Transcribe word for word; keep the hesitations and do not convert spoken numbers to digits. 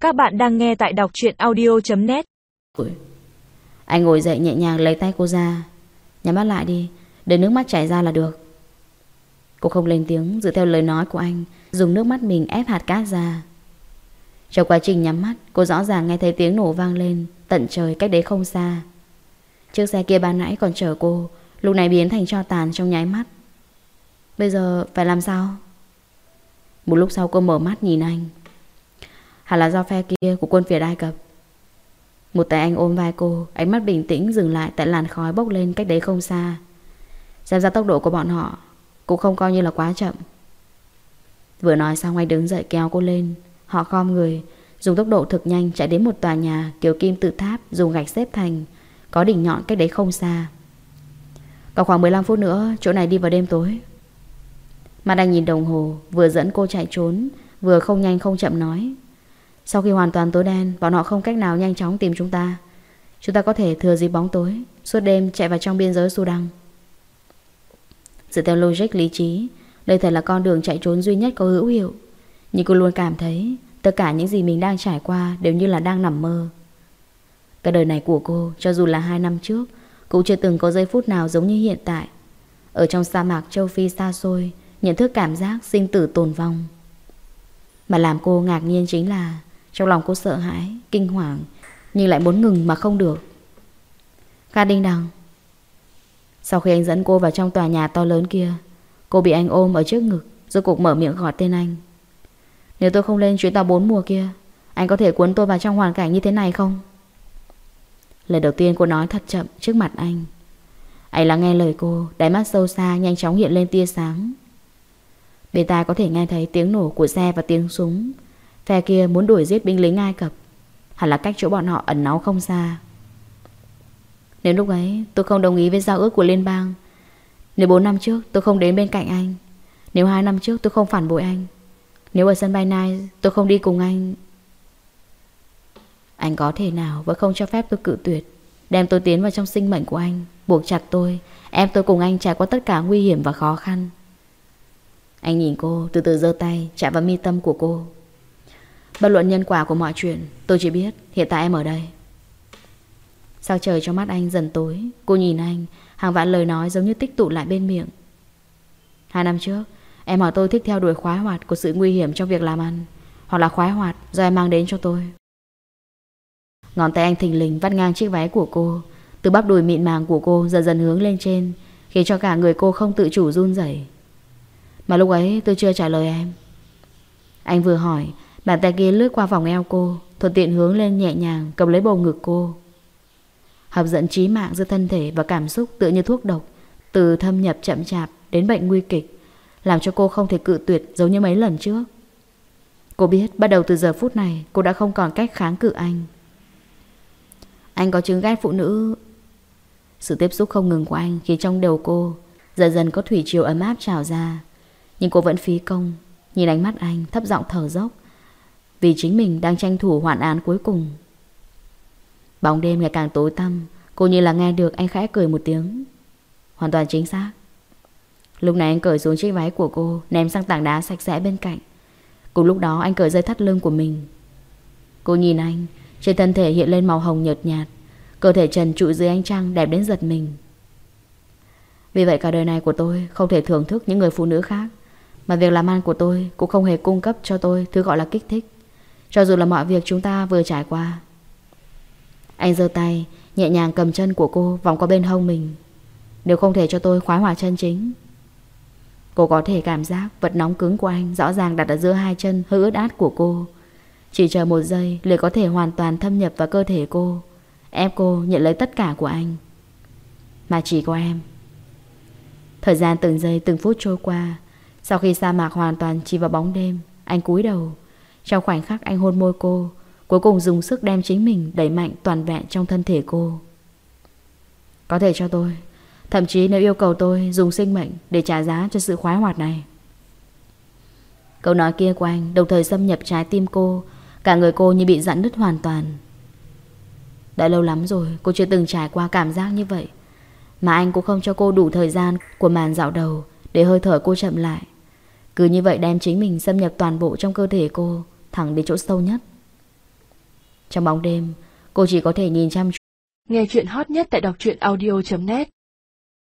Các bạn đang nghe tại đọc truyện audio chấm net. Anh ngồi dậy nhẹ nhàng lấy tay cô ra. Nhắm mắt lại đi, để nước mắt chảy ra là được. Cô không lên tiếng, dựa theo lời nói của anh, dùng nước mắt mình ép hạt cát ra. Trong quá trình nhắm mắt, cô rõ ràng nghe thấy tiếng nổ vang lên tận trời cách đấy không xa. Chiếc xe kia ban nãy còn chở cô, lúc này biến thành tro tàn trong nháy mắt. Bây giờ phải làm sao? Một lúc sau cô mở mắt nhìn anh. Hẳn là do phe kia của quân Việt Ai Cập. Một tay anh ôm vai cô, ánh mắt bình tĩnh dừng lại tại làn khói bốc lên cách đấy không xa. Xem ra tốc độ của bọn họ cũng không coi như là quá chậm. Vừa nói xong anh đứng dậy kéo cô lên. Họ khom người, dùng tốc độ thực nhanh chạy đến một tòa nhà kiểu kim tự tháp dùng gạch xếp thành, có đỉnh nhọn cách đấy không xa. Còn khoảng mười lăm phút nữa chỗ này đi vào đêm tối. Mặt anh nhìn đồng hồ, vừa dẫn cô chạy trốn, vừa không nhanh không chậm nói. Sau khi hoàn toàn tối đen, bọn họ không cách nào nhanh chóng tìm chúng ta. Chúng ta có thể thừa dịp bóng tối, suốt đêm chạy vào trong biên giới Sudan. Dựa theo logic lý trí, đây thật là con đường chạy trốn duy nhất có hữu hiệu. Nhưng cô luôn cảm thấy tất cả những gì mình đang trải qua đều như là đang nằm mơ. Cái đời này của cô, cho dù là hai năm trước, cũng chưa từng có giây phút nào giống như hiện tại. Ở trong sa mạc châu Phi xa xôi, nhận thức cảm giác sinh tử tồn vong. Mà làm cô ngạc nhiên chính là trong lòng cô sợ hãi, kinh hoàng, nhưng lại muốn ngừng mà không được. Kha Đinh Đằng. Sau khi anh dẫn cô vào trong tòa nhà to lớn kia, cô bị anh ôm ở trước ngực, rốt cuộc mở miệng gọi tên anh. Nếu tôi không lên chuyến tàu bốn mùa kia, anh có thể cuốn tôi vào trong hoàn cảnh như thế này không? Lần đầu tiên cô nói thật chậm trước mặt anh. Anh lắng nghe lời cô, đáy mắt sâu xa nhanh chóng hiện lên tia sáng. Bên tai có thể nghe thấy tiếng nổ của xe và tiếng súng. Phe kia muốn đuổi giết binh lính Ai Cập, hẳn là cách chỗ bọn họ ẩn náu không xa. Nếu lúc ấy tôi không đồng ý với giao ước của liên bang, nếu bốn năm trước tôi không đến bên cạnh anh, nếu hai năm trước tôi không phản bội anh, nếu ở sân bay Nice tôi không đi cùng anh, anh có thể nào vẫn không cho phép tôi cự tuyệt, đem tôi tiến vào trong sinh mệnh của anh, buộc chặt tôi, ép tôi cùng anh trải qua tất cả nguy hiểm và khó khăn. Anh nhìn cô, từ từ giơ tay chạm vào mi tâm của cô. Bất luận nhân quả của mọi chuyện, tôi chỉ biết hiện tại em ở đây. Sao trời trong mắt anh dần tối. Cô nhìn anh, hàng vạn lời nói giống như tích tụ lại bên miệng. Hai năm trước em hỏi tôi thích theo đuổi khoái hoạt của sự nguy hiểm trong việc làm ăn, hoặc là khoái hoạt do em mang đến cho tôi. Ngón tay anh thình lình vắt ngang chiếc váy của cô, từ bắp đùi mịn màng của cô dần dần hướng lên trên, khiến cho cả người cô không tự chủ run rẩy. Mà lúc ấy tôi chưa trả lời em. Anh vừa hỏi, bàn tay kia lướt qua vòng eo cô, thuận tiện hướng lên nhẹ nhàng cầm lấy bầu ngực cô. Hấp dẫn chí mạng giữa thân thể và cảm xúc tựa như thuốc độc, từ thâm nhập chậm chạp đến bệnh nguy kịch, làm cho cô không thể cự tuyệt giống như mấy lần trước. Cô biết bắt đầu từ giờ phút này cô đã không còn cách kháng cự anh. Anh có chứng ghét phụ nữ. Sự tiếp xúc không ngừng của anh khiến trong đầu cô dần dần có thủy triều ấm áp trào ra. Nhưng cô vẫn phí công, nhìn ánh mắt anh thấp giọng thở dốc, vì chính mình đang tranh thủ hoạn án cuối cùng. Bóng đêm ngày càng tối tăm, cô như là nghe được anh khẽ cười một tiếng. Hoàn toàn chính xác. Lúc này anh cởi xuống chiếc váy của cô, ném sang tảng đá sạch sẽ bên cạnh. Cùng lúc đó anh cởi dây thắt lưng của mình. Cô nhìn anh, trên thân thể hiện lên màu hồng nhợt nhạt, cơ thể trần trụi dưới ánh trăng đẹp đến giật mình. Vì vậy cả đời này của tôi không thể thưởng thức những người phụ nữ khác, mà việc làm ăn của tôi cũng không hề cung cấp cho tôi thứ gọi là kích thích, cho dù là mọi việc chúng ta vừa trải qua. Anh giơ tay nhẹ nhàng cầm chân của cô vòng qua bên hông mình. Nếu không thể cho tôi khoái hoạt chân chính. Cô có thể cảm giác vật nóng cứng của anh rõ ràng đặt ở giữa hai chân hơi ướt át của cô. Chỉ chờ một giây liền có thể hoàn toàn thâm nhập vào cơ thể cô, ép cô nhận lấy tất cả của anh. Mà chỉ có em. Thời gian từng giây từng phút trôi qua. Sau khi sa mạc hoàn toàn chìm vào bóng đêm, anh cúi đầu. Trong khoảnh khắc anh hôn môi cô, cuối cùng dùng sức đem chính mình đẩy mạnh toàn vẹn trong thân thể cô. Có thể cho tôi, thậm chí nếu yêu cầu tôi dùng sinh mệnh để trả giá cho sự khoái hoạt này. Câu nói kia của anh đồng thời xâm nhập trái tim cô, cả người cô như bị rạn nứt hoàn toàn. Đã lâu lắm rồi cô chưa từng trải qua cảm giác như vậy, mà anh cũng không cho cô đủ thời gian của màn dạo đầu để hơi thở cô chậm lại. Cứ như vậy đem chính mình xâm nhập toàn bộ trong cơ thể cô, thẳng đến chỗ sâu nhất. Trong bóng đêm, cô chỉ có thể nhìn chăm chú. Nghe chuyện hot nhất tại đọc truyện audio chấm net.